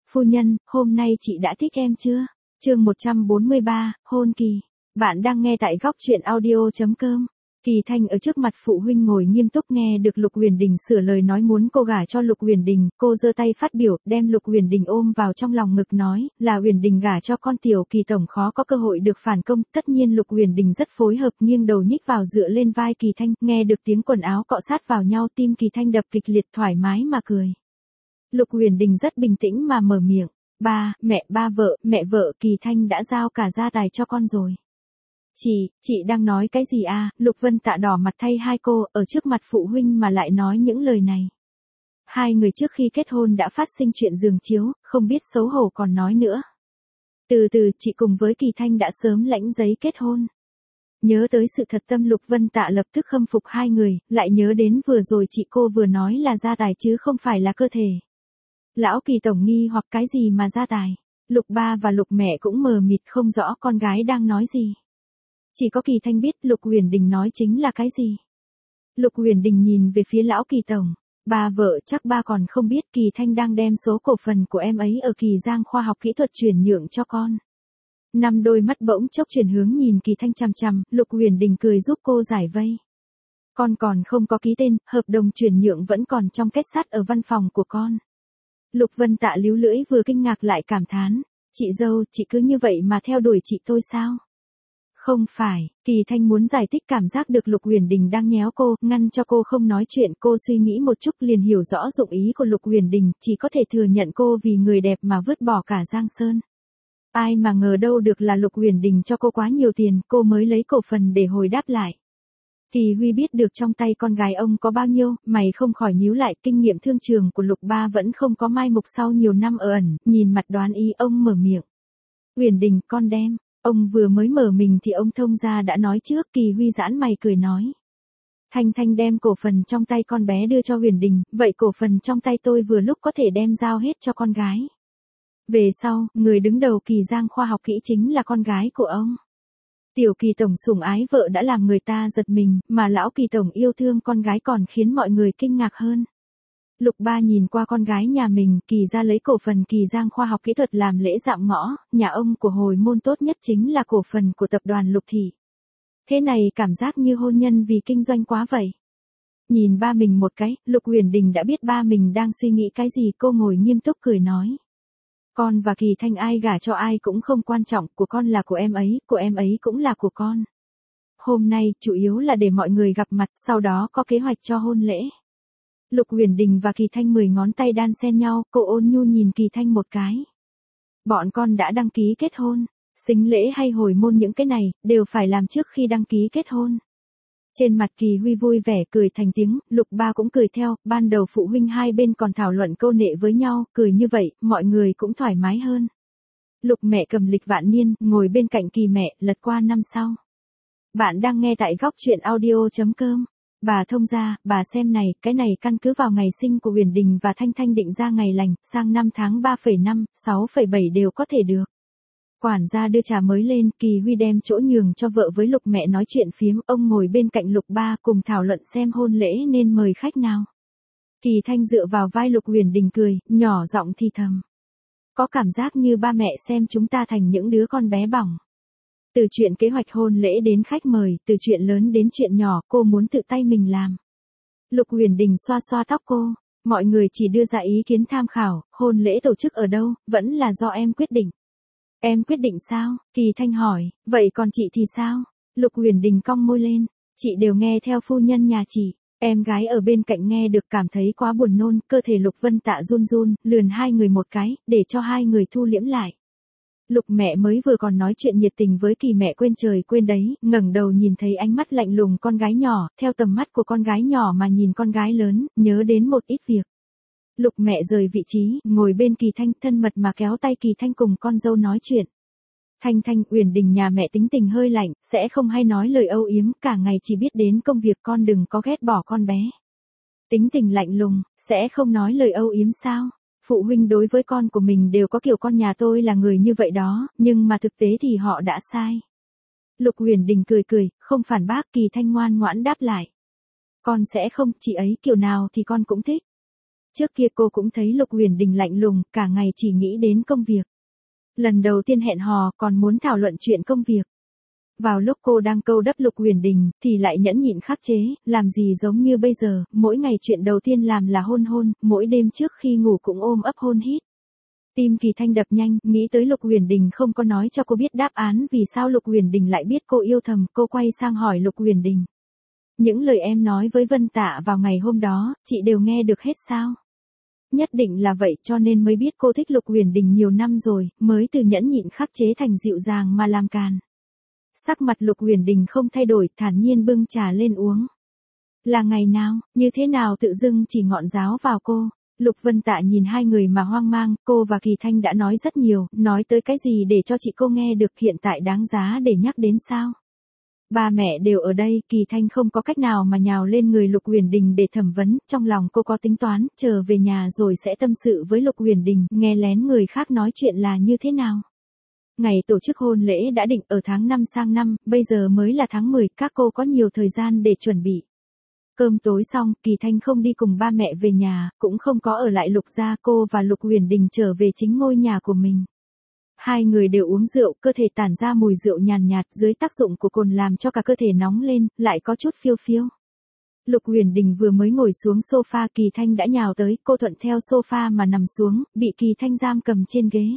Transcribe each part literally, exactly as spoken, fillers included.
Phu nhân, hôm nay chị đã thích em chưa? Chương một trăm bốn mươi ba, hôn kỳ. Bạn đang nghe tại góc truyện audio chấm com. Kỳ Thanh ở trước mặt phụ huynh ngồi nghiêm túc nghe được Lục Huyền Đình sửa lời nói muốn cô gả cho Lục Huyền Đình, cô giơ tay phát biểu, đem Lục Huyền Đình ôm vào trong lòng ngực nói, là Huyền Đình gả cho con Tiểu Kỳ tổng khó có cơ hội được phản công, tất nhiên Lục Huyền Đình rất phối hợp, nghiêng đầu nhích vào dựa lên vai Kỳ Thanh, nghe được tiếng quần áo cọ sát vào nhau, tim Kỳ Thanh đập kịch liệt, thoải mái mà cười. Lục Huyền Đình rất bình tĩnh mà mở miệng, ba, mẹ, ba vợ, mẹ vợ, Kỳ Thanh đã giao cả gia tài cho con rồi. Chị, chị đang nói cái gì à? Lục Vân Tạ đỏ mặt thay hai cô, ở trước mặt phụ huynh mà lại nói những lời này. Hai người trước khi kết hôn đã phát sinh chuyện giường chiếu, không biết xấu hổ còn nói nữa. Từ từ, chị cùng với Kỳ Thanh đã sớm lãnh giấy kết hôn. Nhớ tới sự thật tâm Lục Vân Tạ lập tức khâm phục hai người, lại nhớ đến vừa rồi chị cô vừa nói là gia tài chứ không phải là cơ thể. Lão Kỳ tổng nghi hoặc cái gì mà gia tài. Lục ba và Lục mẹ cũng mờ mịt không rõ con gái đang nói gì. Chỉ có Kỳ Thanh biết Lục Huyền Đình nói chính là cái gì. Lục Huyền Đình nhìn về phía lão Kỳ tổng, ba vợ chắc ba còn không biết Kỳ Thanh đang đem số cổ phần của em ấy ở Kỳ Giang khoa học kỹ thuật chuyển nhượng cho con. Năm đôi mắt bỗng chốc chuyển hướng nhìn Kỳ Thanh chằm chằm, Lục Huyền Đình cười giúp cô giải vây. Con còn không có ký tên, hợp đồng chuyển nhượng vẫn còn trong kết sắt ở văn phòng của con. Lục Vân Tạ líu lưỡi vừa kinh ngạc lại cảm thán, chị dâu, chị cứ như vậy mà theo đuổi chị tôi sao? Không phải, Kỳ Thanh muốn giải thích cảm giác được Lục Huyền Đình đang nhéo cô, ngăn cho cô không nói chuyện, cô suy nghĩ một chút liền hiểu rõ dụng ý của Lục Huyền Đình, chỉ có thể thừa nhận cô vì người đẹp mà vứt bỏ cả Giang Sơn. Ai mà ngờ đâu được là Lục Huyền Đình cho cô quá nhiều tiền, cô mới lấy cổ phần để hồi đáp lại. Kỳ Huy biết được trong tay con gái ông có bao nhiêu, mày không khỏi nhíu lại, kinh nghiệm thương trường của Lục ba vẫn không có mai mục sau nhiều năm ở ẩn, nhìn mặt đoán ý ông mở miệng. Huyền Đình, con đem. Ông vừa mới mở mình thì ông thông gia đã nói trước, Kỳ Huy giãn mày cười nói. Thanh Thanh đem cổ phần trong tay con bé đưa cho Huyền Đình, vậy cổ phần trong tay tôi vừa lúc có thể đem giao hết cho con gái. Về sau, người đứng đầu Kỳ Giang khoa học kỹ chính là con gái của ông. Tiểu Kỳ tổng sủng ái vợ đã làm người ta giật mình, mà lão Kỳ tổng yêu thương con gái còn khiến mọi người kinh ngạc hơn. Lục ba nhìn qua con gái nhà mình, Kỳ ra lấy cổ phần Kỳ Giang khoa học kỹ thuật làm lễ dạm ngõ, nhà ông của hồi môn tốt nhất chính là cổ phần của tập đoàn Lục Thị. Thế này cảm giác như hôn nhân vì kinh doanh quá vậy. Nhìn ba mình một cái, Lục Huyền Đình đã biết ba mình đang suy nghĩ cái gì, cô ngồi nghiêm túc cười nói. Con và Kỳ Thanh ai gả cho ai cũng không quan trọng, của con là của em ấy, của em ấy cũng là của con. Hôm nay, chủ yếu là để mọi người gặp mặt, sau đó có kế hoạch cho hôn lễ. Lục Huyền Đình và Kỳ Thanh mười ngón tay đan xen nhau, cô ôn nhu nhìn Kỳ Thanh một cái. Bọn con đã đăng ký kết hôn, sính lễ hay hồi môn những cái này, đều phải làm trước khi đăng ký kết hôn. Trên mặt Kỳ Huy vui vẻ cười thành tiếng, Lục ba cũng cười theo, ban đầu phụ huynh hai bên còn thảo luận câu nệ với nhau, cười như vậy, mọi người cũng thoải mái hơn. Lục mẹ cầm lịch vạn niên, ngồi bên cạnh Kỳ mẹ, lật qua năm sau. Bạn đang nghe tại góc truyện audio chấm com. Bà thông gia, bà xem này, cái này căn cứ vào ngày sinh của Huyền Đình và Thanh Thanh định ra ngày lành, sang năm tháng ba phẩy năm, sáu phẩy bảy đều có thể được. Quản gia đưa trà mới lên, Kỳ Huy đem chỗ nhường cho vợ với Lục mẹ nói chuyện phiếm, ông ngồi bên cạnh Lục ba cùng thảo luận xem hôn lễ nên mời khách nào. Kỳ Thanh dựa vào vai Lục Huyền Đình cười, nhỏ giọng thì thầm. Có cảm giác như ba mẹ xem chúng ta thành những đứa con bé bỏng. Từ chuyện kế hoạch hôn lễ đến khách mời, từ chuyện lớn đến chuyện nhỏ, cô muốn tự tay mình làm. Lục Huyền Đình xoa xoa tóc cô, mọi người chỉ đưa ra ý kiến tham khảo, hôn lễ tổ chức ở đâu, vẫn là do em quyết định. Em quyết định sao? Kỳ Thanh hỏi, vậy còn chị thì sao? Lục Huyền Đình cong môi lên, chị đều nghe theo phu nhân nhà chị. Em gái ở bên cạnh nghe được cảm thấy quá buồn nôn, cơ thể Lục Vân Tạ run run, lườn hai người một cái, để cho hai người thu liễm lại. Lục mẹ mới vừa còn nói chuyện nhiệt tình với Kỳ mẹ quên trời quên đấy, ngẩng đầu nhìn thấy ánh mắt lạnh lùng con gái nhỏ, theo tầm mắt của con gái nhỏ mà nhìn con gái lớn, nhớ đến một ít việc. Lục mẹ rời vị trí, ngồi bên Kỳ Thanh, thân mật mà kéo tay Kỳ Thanh cùng con dâu nói chuyện. Thanh Thanh, Huyền Đình nhà mẹ tính tình hơi lạnh, sẽ không hay nói lời âu yếm, cả ngày chỉ biết đến công việc, con đừng có ghét bỏ con bé. Tính tình lạnh lùng, sẽ không nói lời âu yếm sao? Phụ huynh đối với con của mình đều có kiểu con nhà tôi là người như vậy đó, nhưng mà thực tế thì họ đã sai. Lục Huyền Đình cười cười, không phản bác, Kỳ Thanh ngoan ngoãn đáp lại. Con sẽ không, chị ấy kiểu nào thì con cũng thích. Trước kia cô cũng thấy Lục Huyền Đình lạnh lùng, cả ngày chỉ nghĩ đến công việc. Lần đầu tiên hẹn hò còn muốn thảo luận chuyện công việc. Vào lúc cô đang câu đắp Lục Huyền Đình, thì lại nhẫn nhịn khắc chế, làm gì giống như bây giờ, mỗi ngày chuyện đầu tiên làm là hôn hôn, mỗi đêm trước khi ngủ cũng ôm ấp hôn hít. Tim Kỳ Thanh đập nhanh, nghĩ tới Lục Huyền Đình không có nói cho cô biết đáp án vì sao Lục Huyền Đình lại biết cô yêu thầm, cô quay sang hỏi Lục Huyền Đình. Những lời em nói với Vân Tạ vào ngày hôm đó, chị đều nghe được hết sao? Nhất định là vậy cho nên mới biết cô thích Lục Huyền Đình nhiều năm rồi, mới từ nhẫn nhịn khắc chế thành dịu dàng mà làm càn. Sắc mặt Lục Huyền Đình không thay đổi, thản nhiên bưng trà lên uống. Là ngày nào, như thế nào tự dưng chỉ ngọn giáo vào cô? Lục Vân Tạ nhìn hai người mà hoang mang, cô và Kỳ Thanh đã nói rất nhiều, nói tới cái gì để cho chị cô nghe được hiện tại đáng giá để nhắc đến sao? Ba mẹ đều ở đây, Kỳ Thanh không có cách nào mà nhào lên người Lục Huyền Đình để thẩm vấn, trong lòng cô có tính toán, chờ về nhà rồi sẽ tâm sự với Lục Huyền Đình, nghe lén người khác nói chuyện là như thế nào. Ngày tổ chức hôn lễ đã định ở tháng năm sang năm, bây giờ mới là tháng mười, các cô có nhiều thời gian để chuẩn bị. Cơm tối xong, Kỳ Thanh không đi cùng ba mẹ về nhà, cũng không có ở lại Lục gia, cô và Lục Huyền Đình trở về chính ngôi nhà của mình. Hai người đều uống rượu, cơ thể tản ra mùi rượu nhàn nhạt, dưới tác dụng của cồn làm cho cả cơ thể nóng lên, lại có chút phiêu phiêu. Lục Huyền Đình vừa mới ngồi xuống sofa, Kỳ Thanh đã nhào tới, cô thuận theo sofa mà nằm xuống, bị Kỳ Thanh giam cầm trên ghế.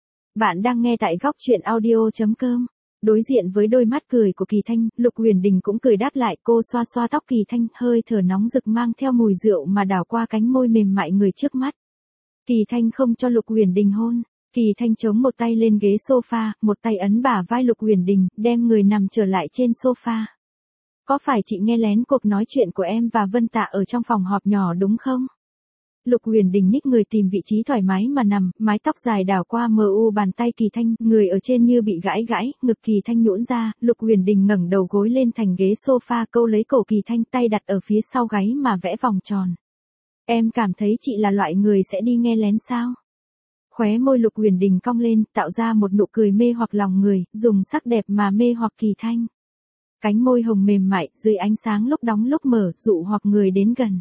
Bạn đang nghe tại góc truyện audio chấm com. Đối diện với đôi mắt cười của Kỳ Thanh, Lục Huyền Đình cũng cười đáp lại, cô xoa xoa tóc Kỳ Thanh, hơi thở nóng rực mang theo mùi rượu mà đảo qua cánh môi mềm mại người trước mắt. Kỳ Thanh không cho Lục Huyền Đình hôn, Kỳ Thanh chống một tay lên ghế sofa, một tay ấn bả vai Lục Huyền Đình, đem người nằm trở lại trên sofa. Có phải chị nghe lén cuộc nói chuyện của em và Vân Tạ ở trong phòng họp nhỏ đúng không? Lục Huyền Đình nhích người tìm vị trí thoải mái mà nằm, mái tóc dài đảo qua mờ u bàn tay Kỳ Thanh, người ở trên như bị gãi gãi, ngực Kỳ Thanh nhũn ra, Lục Huyền Đình ngẩng đầu gối lên thành ghế sofa, câu lấy cổ Kỳ Thanh, tay đặt ở phía sau gáy mà vẽ vòng tròn. Em cảm thấy chị là loại người sẽ đi nghe lén sao? Khóe môi Lục Huyền Đình cong lên, tạo ra một nụ cười mê hoặc lòng người, dùng sắc đẹp mà mê hoặc Kỳ Thanh. Cánh môi hồng mềm mại, dưới ánh sáng lúc đóng lúc mở, dụ hoặc người đến gần.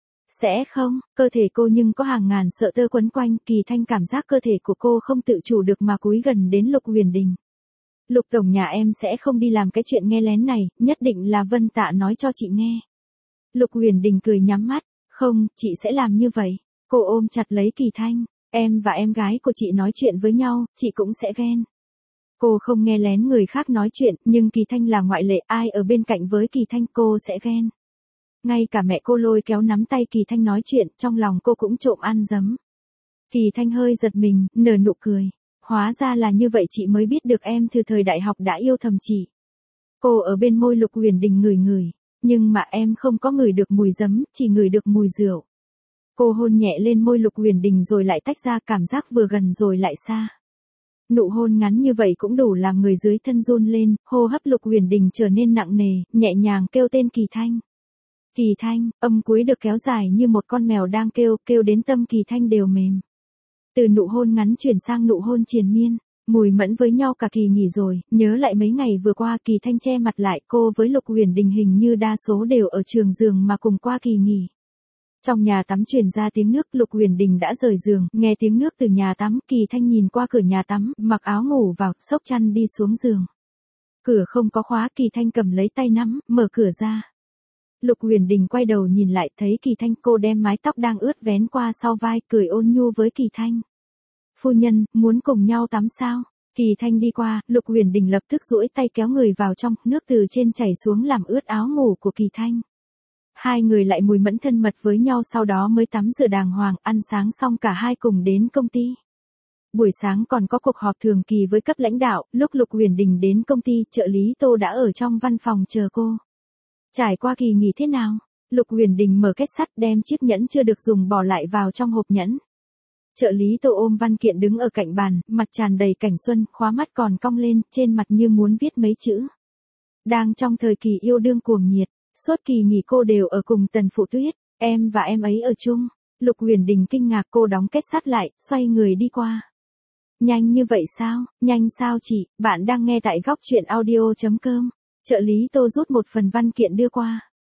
Sẽ không, cơ thể cô nhưng có hàng ngàn sợi tơ quấn quanh, Kỳ Thanh cảm giác cơ thể của cô không tự chủ được mà cúi gần đến Lục Huyền Đình. Lục tổng nhà em sẽ không đi làm cái chuyện nghe lén này, nhất định là Vân Tạ nói cho chị nghe. Lục Huyền Đình cười nhắm mắt, không, chị sẽ làm như vậy. Cô ôm chặt lấy Kỳ Thanh, em và em gái của chị nói chuyện với nhau, chị cũng sẽ ghen. Cô không nghe lén người khác nói chuyện, nhưng Kỳ Thanh là ngoại lệ, ai ở bên cạnh với Kỳ Thanh cô sẽ ghen. Ngay cả mẹ cô lôi kéo nắm tay Kỳ Thanh nói chuyện, trong lòng cô cũng trộm ăn dấm. Kỳ Thanh hơi giật mình, nở nụ cười. Hóa ra là như vậy chị mới biết được em từ thời đại học đã yêu thầm chị. Cô ở bên môi Lục Huyền Đình ngửi ngửi, nhưng mà em không có ngửi được mùi giấm, chỉ ngửi được mùi rượu. Cô hôn nhẹ lên môi Lục Huyền Đình rồi lại tách ra, cảm giác vừa gần rồi lại xa. Nụ hôn ngắn như vậy cũng đủ làm người dưới thân run lên, hô hấp Lục Huyền Đình trở nên nặng nề, nhẹ nhàng kêu tên Kỳ Thanh. Kỳ Thanh, âm cuối được kéo dài như một con mèo đang kêu, kêu đến tâm Kỳ Thanh đều mềm. Từ nụ hôn ngắn chuyển sang nụ hôn triền miên, mùi mẫn với nhau cả kỳ nghỉ rồi, nhớ lại mấy ngày vừa qua Kỳ Thanh che mặt lại, cô với Lục Huyền Đình hình như đa số đều ở trường giường mà cùng qua kỳ nghỉ. Trong nhà tắm truyền ra tiếng nước, Lục Huyền Đình đã rời giường, nghe tiếng nước từ nhà tắm, Kỳ Thanh nhìn qua cửa nhà tắm, mặc áo ngủ vào, xốc chăn đi xuống giường. Cửa không có khóa, Kỳ Thanh cầm lấy tay nắm, mở cửa ra. Lục Huyền Đình quay đầu nhìn lại, thấy Kỳ Thanh, cô đem mái tóc đang ướt vén qua sau vai, cười ôn nhu với Kỳ Thanh. Phu nhân, muốn cùng nhau tắm sao? Kỳ Thanh đi qua, Lục Huyền Đình lập tức duỗi tay kéo người vào trong, nước từ trên chảy xuống làm ướt áo ngủ của Kỳ Thanh. Hai người lại mùi mẫn thân mật với nhau, sau đó mới tắm rửa đàng hoàng, ăn sáng xong cả hai cùng đến công ty. Buổi sáng còn có cuộc họp thường kỳ với cấp lãnh đạo, lúc Lục Huyền Đình đến công ty, trợ lý Tô đã ở trong văn phòng chờ cô. Trải qua kỳ nghỉ thế nào? Lục Huyền Đình mở két sắt, đem chiếc nhẫn chưa được dùng bỏ lại vào trong hộp nhẫn. Trợ lý Tô ôm văn kiện đứng ở cạnh bàn, mặt tràn đầy cảnh xuân, khóa mắt còn cong lên, trên mặt như muốn viết mấy chữ. Đang trong thời kỳ yêu đương cuồng nhiệt, suốt kỳ nghỉ cô đều ở cùng Tần Phụ Tuyết, em và em ấy ở chung. Lục Huyền Đình kinh ngạc, cô đóng két sắt lại, xoay người đi qua. Nhanh như vậy sao? Nhanh sao chị? Bạn đang nghe tại góc truyện audio chấm com. Trợ lý Tô rút một phần văn kiện đưa qua.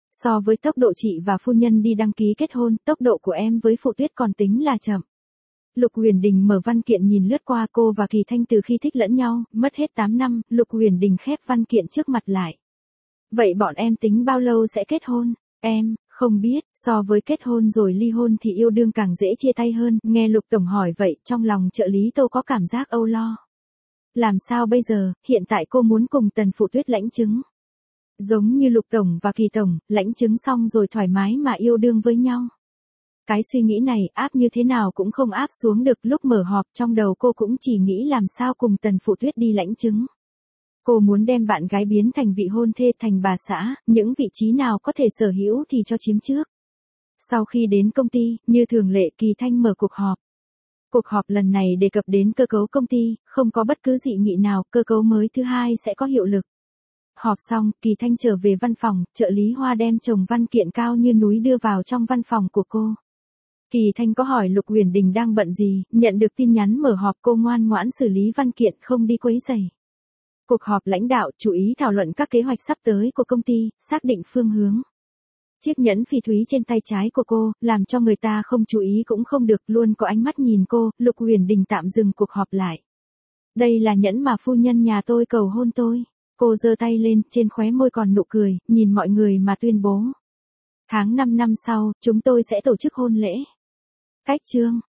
So với tốc độ chị và phu nhân đi đăng ký kết hôn, tốc độ của em với Phụ Tuyết còn tính là chậm. Lục Huyền Đình mở văn kiện nhìn lướt qua cô và Kỳ Thanh từ khi thích lẫn nhau, mất hết tám năm, Lục Huyền Đình khép văn kiện trước mặt lại. Vậy bọn em tính bao lâu sẽ kết hôn? Em, không biết, so với kết hôn rồi ly hôn thì yêu đương càng dễ chia tay hơn, nghe Lục Tổng hỏi vậy, trong lòng trợ lý Tô có cảm giác âu lo. Làm sao bây giờ, hiện tại cô muốn cùng Tần Phụ Tuyết lãnh chứng. Giống như Lục Tổng và Kỳ Tổng, lãnh chứng xong rồi thoải mái mà yêu đương với nhau. Cái suy nghĩ này áp như thế nào cũng không áp xuống được, lúc mở họp trong đầu cô cũng chỉ nghĩ làm sao cùng Tần Phụ Tuyết đi lãnh chứng. Cô muốn đem bạn gái biến thành vị hôn thê, thành bà xã, những vị trí nào có thể sở hữu thì cho chiếm trước. Sau khi đến công ty, như thường lệ Kỳ Thanh mở cuộc họp. Cuộc họp lần này đề cập đến cơ cấu công ty, không có bất cứ dị nghị nào, cơ cấu mới thứ hai sẽ có hiệu lực. Họp xong, Kỳ Thanh trở về văn phòng, trợ lý Hoa đem chồng văn kiện cao như núi đưa vào trong văn phòng của cô. Kỳ Thanh có hỏi Lục Huyền Đình đang bận gì, nhận được tin nhắn mở họp cô ngoan ngoãn xử lý văn kiện không đi quấy rầy. Cuộc họp lãnh đạo chú ý thảo luận các kế hoạch sắp tới của công ty, xác định phương hướng. Chiếc nhẫn phỉ thúy trên tay trái của cô, làm cho người ta không chú ý cũng không được, luôn có ánh mắt nhìn cô, Lục Huyền Đình tạm dừng cuộc họp lại. Đây là nhẫn mà phu nhân nhà tôi cầu hôn tôi. Cô giơ tay lên, trên khóe môi còn nụ cười, nhìn mọi người mà tuyên bố. Tháng năm năm sau, chúng tôi sẽ tổ chức hôn lễ. Cách chương